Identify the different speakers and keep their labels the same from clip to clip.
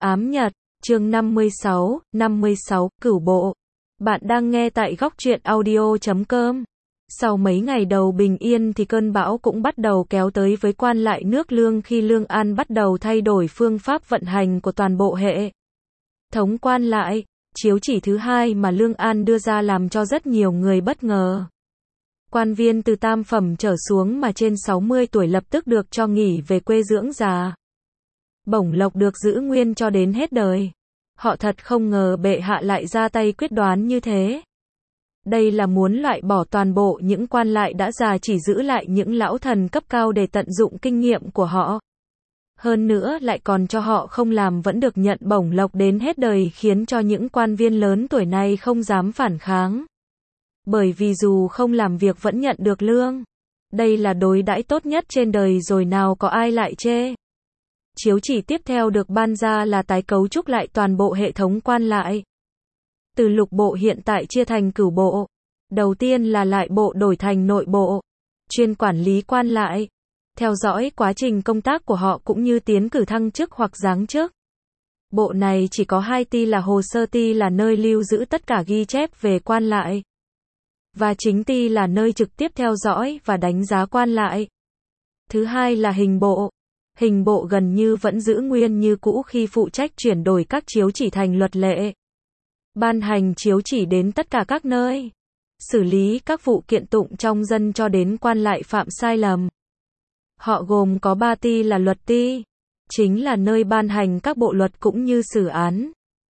Speaker 1: Ám Nhật, chương 56, Cửu Bộ. Bạn đang nghe tại góc truyện audio.com. Sau mấy ngày đầu bình yên thì cơn bão cũng bắt đầu kéo tới với quan lại nước Lương khi Lương An bắt đầu thay đổi phương pháp vận hành của toàn bộ hệ thống quan lại. Chiếu chỉ thứ hai mà Lương An đưa ra làm cho rất nhiều người bất ngờ. Quan viên từ tam phẩm trở xuống mà trên 60 tuổi lập tức được cho nghỉ về quê dưỡng già. Bổng lộc được giữ nguyên cho đến hết đời. Họ thật không ngờ bệ hạ lại ra tay quyết đoán như thế. Đây là muốn loại bỏ toàn bộ những quan lại đã già, chỉ giữ lại những lão thần cấp cao để tận dụng kinh nghiệm của họ. Hơn nữa lại còn cho họ không làm vẫn được nhận bổng lộc đến hết đời, khiến cho những quan viên lớn tuổi này không dám phản kháng. Bởi vì dù không làm việc vẫn nhận được lương. Đây là đối đãi tốt nhất trên đời rồi, nào có ai lại chê. Chiếu chỉ tiếp theo được ban ra là tái cấu trúc lại toàn bộ hệ thống quan lại. Từ lục bộ hiện tại chia thành cửu bộ. Đầu tiên là lại bộ đổi thành nội bộ, chuyên quản lý quan lại, theo dõi quá trình công tác của họ cũng như tiến cử thăng chức hoặc giáng chức. Bộ này chỉ có 2 ty là hồ sơ ty là nơi lưu giữ tất cả ghi chép về quan lại, và chính ty là nơi trực tiếp theo dõi và đánh giá quan lại. Thứ hai là hình bộ. Hình bộ gần như vẫn giữ nguyên như cũ khi phụ trách chuyển đổi các chiếu chỉ thành luật lệ, ban hành chiếu chỉ đến tất cả các nơi, xử lý các vụ kiện tụng trong dân cho đến quan lại phạm sai lầm. Họ gồm có 3 ty là luật ty, chính là nơi ban hành các bộ luật cũng như xử án.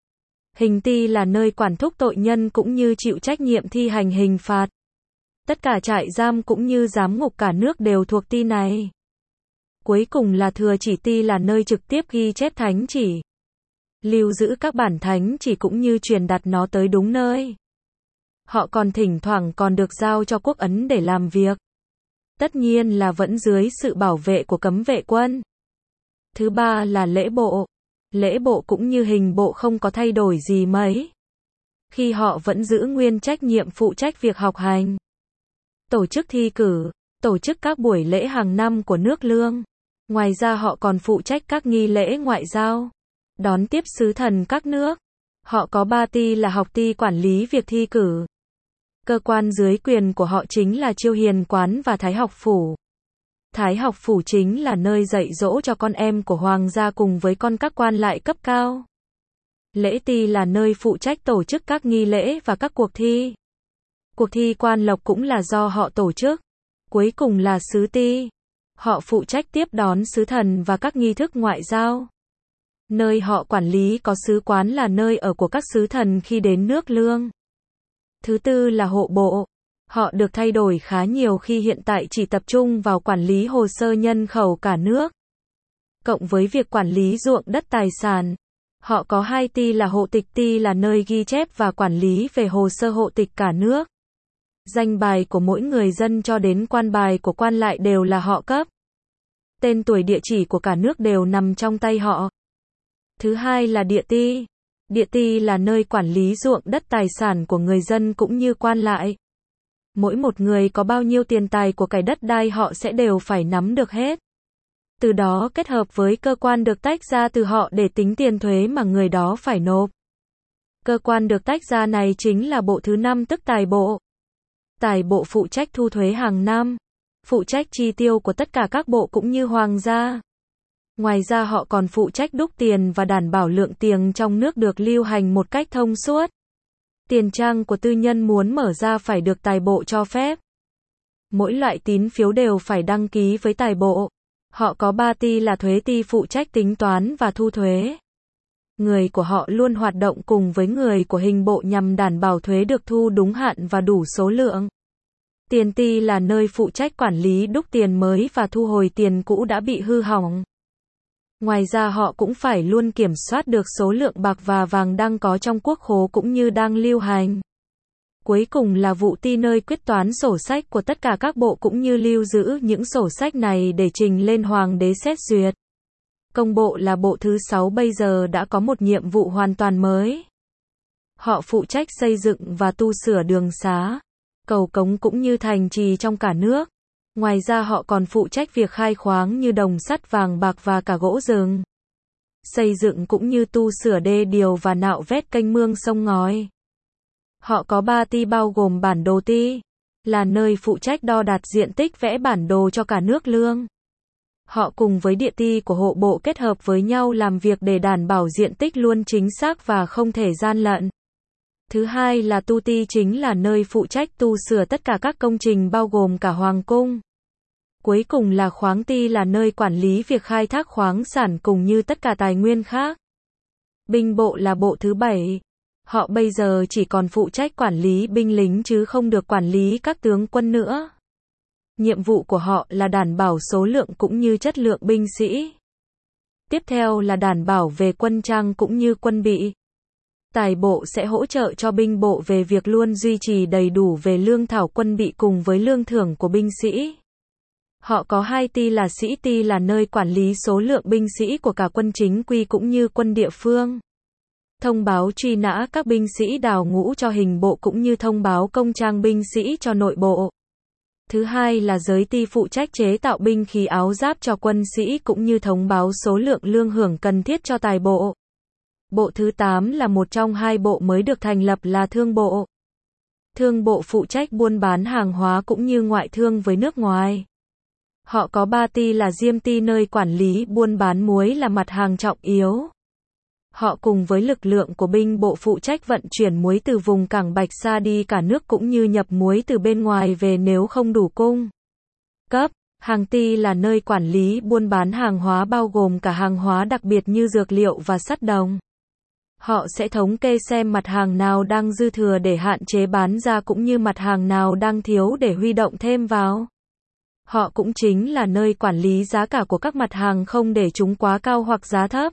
Speaker 1: Hình ty là nơi quản thúc tội nhân cũng như chịu trách nhiệm thi hành hình phạt. Tất cả trại giam cũng như giám ngục cả nước đều thuộc ty này. Cuối cùng là thừa chỉ ty là nơi trực tiếp ghi chép thánh chỉ, lưu giữ các bản thánh chỉ cũng như truyền đặt nó tới đúng nơi. Họ còn thỉnh thoảng còn được giao cho quốc ấn để làm việc. Tất nhiên là vẫn dưới sự bảo vệ của cấm vệ quân. Thứ ba là lễ bộ. Lễ bộ cũng như hình bộ không có thay đổi gì mấy, khi họ vẫn giữ nguyên trách nhiệm phụ trách việc học hành, tổ chức thi cử, tổ chức các buổi lễ hàng năm của nước Lương. Ngoài ra họ còn phụ trách các nghi lễ ngoại giao, đón tiếp sứ thần các nước. Họ có 3 ty là học ty quản lý việc thi cử. Cơ quan dưới quyền của họ chính là Chiêu Hiền Quán và Thái Học Phủ. Thái Học Phủ chính là nơi dạy dỗ cho con em của hoàng gia cùng với các quan lại cấp cao. Lễ ty là nơi phụ trách tổ chức các nghi lễ và các cuộc thi. Cuộc thi quan lộc cũng là do họ tổ chức. Cuối cùng là sứ ty. Họ phụ trách tiếp đón sứ thần và các nghi thức ngoại giao. Nơi họ quản lý có sứ quán là nơi ở của các sứ thần khi đến nước Lương. Thứ tư là hộ bộ. Họ được thay đổi khá nhiều khi hiện tại chỉ tập trung vào quản lý hồ sơ nhân khẩu cả nước, cộng với việc quản lý ruộng đất tài sản. Họ có 2 ty là hộ tịch ty là nơi ghi chép và quản lý về hồ sơ hộ tịch cả nước. Danh bài của mỗi người dân cho đến quan bài của quan lại đều là họ cấp. Tên tuổi địa chỉ của cả nước đều nằm trong tay họ. Thứ hai là địa ty. Địa ty là nơi quản lý ruộng đất tài sản của người dân cũng như quan lại. Mỗi một người có bao nhiêu tiền tài của cải đất đai họ sẽ đều phải nắm được hết. Từ đó kết hợp với cơ quan được tách ra từ họ để tính tiền thuế mà người đó phải nộp. Cơ quan được tách ra này chính là bộ thứ 5 tức tài bộ. Tài bộ phụ trách thu thuế hàng năm, phụ trách chi tiêu của tất cả các bộ cũng như hoàng gia. Ngoài ra họ còn phụ trách đúc tiền và đảm bảo lượng tiền trong nước được lưu hành một cách thông suốt. Tiền trang của tư nhân muốn mở ra phải được tài bộ cho phép. Mỗi loại tín phiếu đều phải đăng ký với tài bộ. Họ có 3 ty là thuế ty phụ trách tính toán và thu thuế. Người của họ luôn hoạt động cùng với người của hình bộ nhằm đảm bảo thuế được thu đúng hạn và đủ số lượng. Tiền ty là nơi phụ trách quản lý đúc tiền mới và thu hồi tiền cũ đã bị hư hỏng. Ngoài ra họ cũng phải luôn kiểm soát được số lượng bạc và vàng đang có trong quốc khố cũng như đang lưu hành. Cuối cùng là vụ ty nơi quyết toán sổ sách của tất cả các bộ cũng như lưu giữ những sổ sách này để trình lên hoàng đế xét duyệt. Công bộ là bộ thứ 6 bây giờ đã có một nhiệm vụ hoàn toàn mới. Họ phụ trách xây dựng và tu sửa đường xá, cầu cống cũng như thành trì trong cả nước. Ngoài ra họ còn phụ trách việc khai khoáng như đồng sắt, vàng bạc và cả gỗ rừng. xây dựng cũng như tu sửa đê điều và nạo vét kênh mương sông ngòi. Họ có 3 ty bao gồm bản đồ ty, là nơi phụ trách đo đạt diện tích vẽ bản đồ cho cả nước Lương. Họ cùng với địa ty của hộ bộ kết hợp với nhau làm việc để đảm bảo diện tích luôn chính xác và không thể gian lận. Thứ hai là tu ty, chính là nơi phụ trách tu sửa tất cả các công trình bao gồm cả hoàng cung. Cuối cùng là khoáng ty, là nơi quản lý việc khai thác khoáng sản cùng như tất cả tài nguyên khác. Binh bộ là bộ thứ 7. Họ bây giờ chỉ còn phụ trách quản lý binh lính chứ không được quản lý các tướng quân nữa. Nhiệm vụ của họ là đảm bảo số lượng cũng như chất lượng binh sĩ. Tiếp theo là đảm bảo về quân trang cũng như quân bị. Tài bộ sẽ hỗ trợ cho binh bộ về việc luôn duy trì đầy đủ về lương thảo quân bị cùng với lương thưởng của binh sĩ. Họ có 2 ty, là sĩ ty, là nơi quản lý số lượng binh sĩ của cả quân chính quy cũng như quân địa phương. Thông báo truy nã các binh sĩ đào ngũ cho hình bộ cũng như thông báo công trang binh sĩ cho nội bộ. Thứ hai là giới ty, phụ trách chế tạo binh khí áo giáp cho quân sĩ cũng như thông báo số lượng lương hưởng cần thiết cho tài bộ. Bộ thứ 8 là một trong 2 bộ mới được thành lập là thương bộ. Thương bộ phụ trách buôn bán hàng hóa cũng như ngoại thương với nước ngoài. Họ có 3 ty, là diêm ty, nơi quản lý buôn bán muối là mặt hàng trọng yếu. Họ cùng với lực lượng của binh bộ phụ trách vận chuyển muối từ vùng cảng Bạch Sa đi cả nước cũng như nhập muối từ bên ngoài về nếu không đủ cung cấp. Hàng ty là nơi quản lý buôn bán hàng hóa bao gồm cả hàng hóa đặc biệt như dược liệu và sắt đồng. Họ sẽ thống kê xem mặt hàng nào đang dư thừa để hạn chế bán ra cũng như mặt hàng nào đang thiếu để huy động thêm vào. Họ cũng chính là nơi quản lý giá cả của các mặt hàng không để chúng quá cao hoặc giá thấp.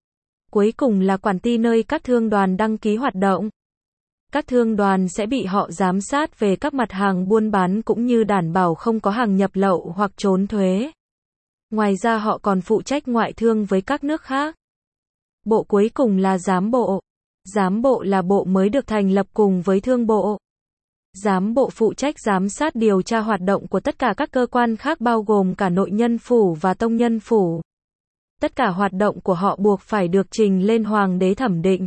Speaker 1: Cuối cùng là quản ty, nơi các thương đoàn đăng ký hoạt động. Các thương đoàn sẽ bị họ giám sát về các mặt hàng buôn bán cũng như đảm bảo không có hàng nhập lậu hoặc trốn thuế. Ngoài ra họ còn phụ trách ngoại thương với các nước khác. Bộ cuối cùng là giám bộ. Giám bộ là bộ mới được thành lập cùng với thương bộ. Giám bộ phụ trách giám sát điều tra hoạt động của tất cả các cơ quan khác bao gồm cả nội nhân phủ và tông nhân phủ. Tất cả hoạt động của họ buộc phải được trình lên hoàng đế thẩm định.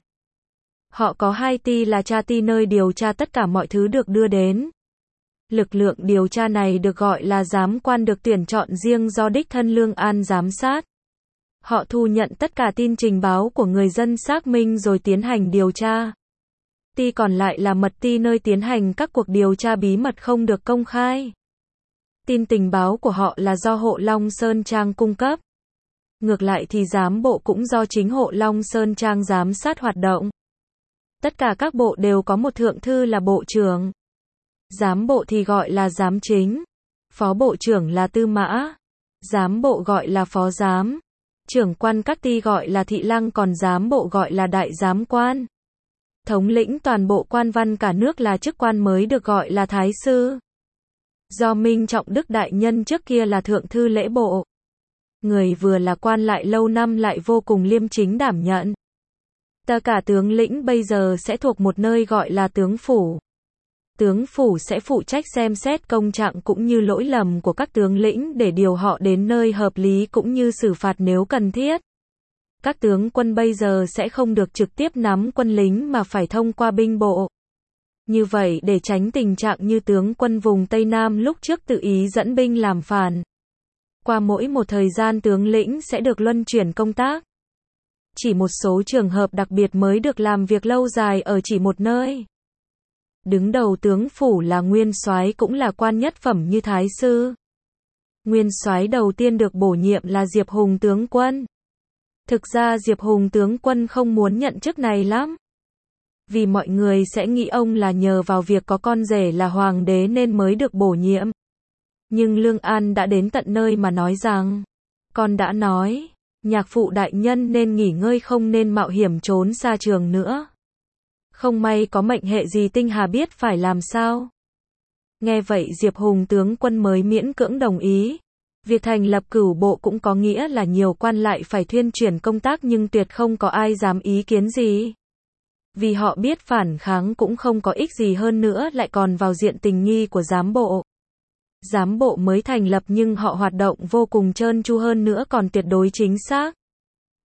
Speaker 1: Họ có 2 ty, là tra ty, nơi điều tra tất cả mọi thứ được đưa đến. Lực lượng điều tra này được gọi là giám quan, được tuyển chọn riêng do đích thân Lương An giám sát. Họ thu nhận tất cả tin trình báo của người dân xác minh rồi tiến hành điều tra. Ty còn lại là mật ty, nơi tiến hành các cuộc điều tra bí mật không được công khai. Tin tình báo của họ là do Hộ Long Sơn Trang cung cấp. Ngược lại thì giám bộ cũng do chính Hộ Long Sơn Trang giám sát hoạt động. Tất cả các bộ đều có một thượng thư là bộ trưởng. Giám bộ thì gọi là giám chính. Phó bộ trưởng là tư mã. Giám bộ gọi là phó giám. Trưởng quan các ty gọi là thị lăng, còn giám bộ gọi là đại giám quan. Thống lĩnh toàn bộ quan văn cả nước là chức quan mới được gọi là thái sư. Do Minh Trọng Đức đại nhân trước kia là thượng thư lễ bộ. Người vừa là quan lại lâu năm lại vô cùng liêm chính đảm nhận. Tất cả tướng lĩnh bây giờ sẽ thuộc một nơi gọi là tướng phủ. Tướng phủ sẽ phụ trách xem xét công trạng cũng như lỗi lầm của các tướng lĩnh để điều họ đến nơi hợp lý cũng như xử phạt nếu cần thiết. Các tướng quân bây giờ sẽ không được trực tiếp nắm quân lính mà phải thông qua binh bộ. Như vậy để tránh tình trạng như tướng quân vùng Tây Nam lúc trước tự ý dẫn binh làm phản. Qua mỗi một thời gian tướng lĩnh sẽ được luân chuyển công tác. Chỉ một số trường hợp đặc biệt mới được làm việc lâu dài ở chỉ một nơi. Đứng đầu tướng phủ là nguyên soái, cũng là quan nhất phẩm như thái sư. Nguyên soái đầu tiên được bổ nhiệm là Diệp Hùng tướng quân. Thực ra Diệp Hùng tướng quân không muốn nhận chức này lắm. Vì mọi người sẽ nghĩ ông là nhờ vào việc có con rể là hoàng đế nên mới được bổ nhiệm. Nhưng Lương An đã đến tận nơi mà nói rằng, con đã nói, nhạc phụ đại nhân nên nghỉ ngơi không nên mạo hiểm trốn xa trường nữa. Không may có mệnh hệ gì tinh hà biết phải làm sao. Nghe vậy Diệp Hùng tướng quân mới miễn cưỡng đồng ý. Việc thành lập cửu bộ cũng có nghĩa là nhiều quan lại phải thuyên chuyển công tác nhưng tuyệt không có ai dám ý kiến gì. Vì họ biết phản kháng cũng không có ích gì, hơn nữa lại còn vào diện tình nghi của giám bộ. Giám bộ mới thành lập nhưng họ hoạt động vô cùng trơn tru, hơn nữa còn tuyệt đối chính xác.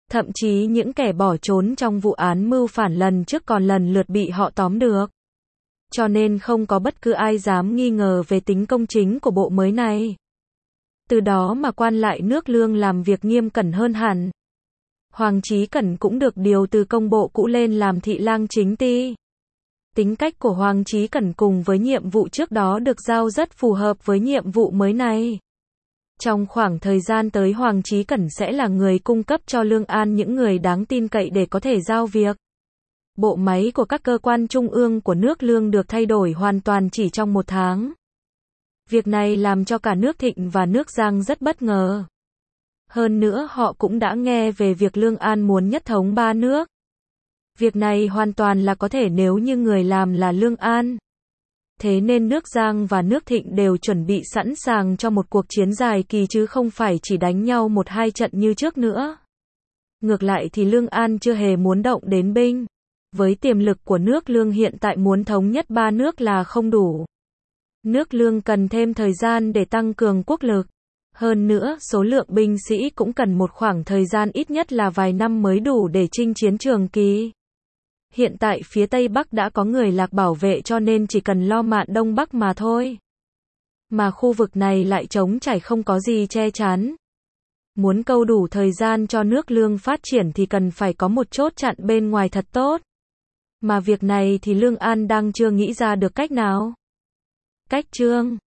Speaker 1: Thậm chí những kẻ bỏ trốn trong vụ án mưu phản lần trước còn lần lượt bị họ tóm được. Cho nên không có bất cứ ai dám nghi ngờ về tính công chính của bộ mới này. Từ đó mà quan lại nước Lương làm việc nghiêm cẩn hơn hẳn. Hoàng Chí Cẩn cũng được điều từ công bộ cũ lên làm thị lang chính ty. Tính cách của Hoàng Chí Cẩn cùng với nhiệm vụ trước đó được giao rất phù hợp với nhiệm vụ mới này. Trong khoảng thời gian tới Hoàng Chí Cẩn sẽ là người cung cấp cho Lương An những người đáng tin cậy để có thể giao việc. Bộ máy của các cơ quan trung ương của nước Lương được thay đổi hoàn toàn chỉ trong 1 tháng. Việc này làm cho cả nước Thịnh và nước Giang rất bất ngờ. Hơn nữa họ cũng đã nghe về việc Lương An muốn nhất thống 3 nước. Việc này hoàn toàn là có thể nếu như người làm là Lương An. Thế nên nước Giang và nước Thịnh đều chuẩn bị sẵn sàng cho một cuộc chiến dài kỳ chứ không phải chỉ đánh nhau 1-2 trận như trước nữa. Ngược lại thì Lương An chưa hề muốn động đến binh. Với tiềm lực của nước Lương hiện tại muốn thống nhất 3 nước là không đủ. Nước Lương cần thêm thời gian để tăng cường quốc lực. Hơn nữa, số lượng binh sĩ cũng cần một khoảng thời gian ít nhất là vài năm mới đủ để chinh chiến trường kỳ. Hiện tại phía Tây Bắc đã có người Lạc bảo vệ cho nên chỉ cần lo mạn Đông Bắc mà thôi. Mà khu vực này lại trống trải không có gì che chắn. Muốn câu đủ thời gian cho nước Lương phát triển thì cần phải có một chốt chặn bên ngoài thật tốt. Mà việc này thì Lương An đang chưa nghĩ ra được cách nào. Cách chương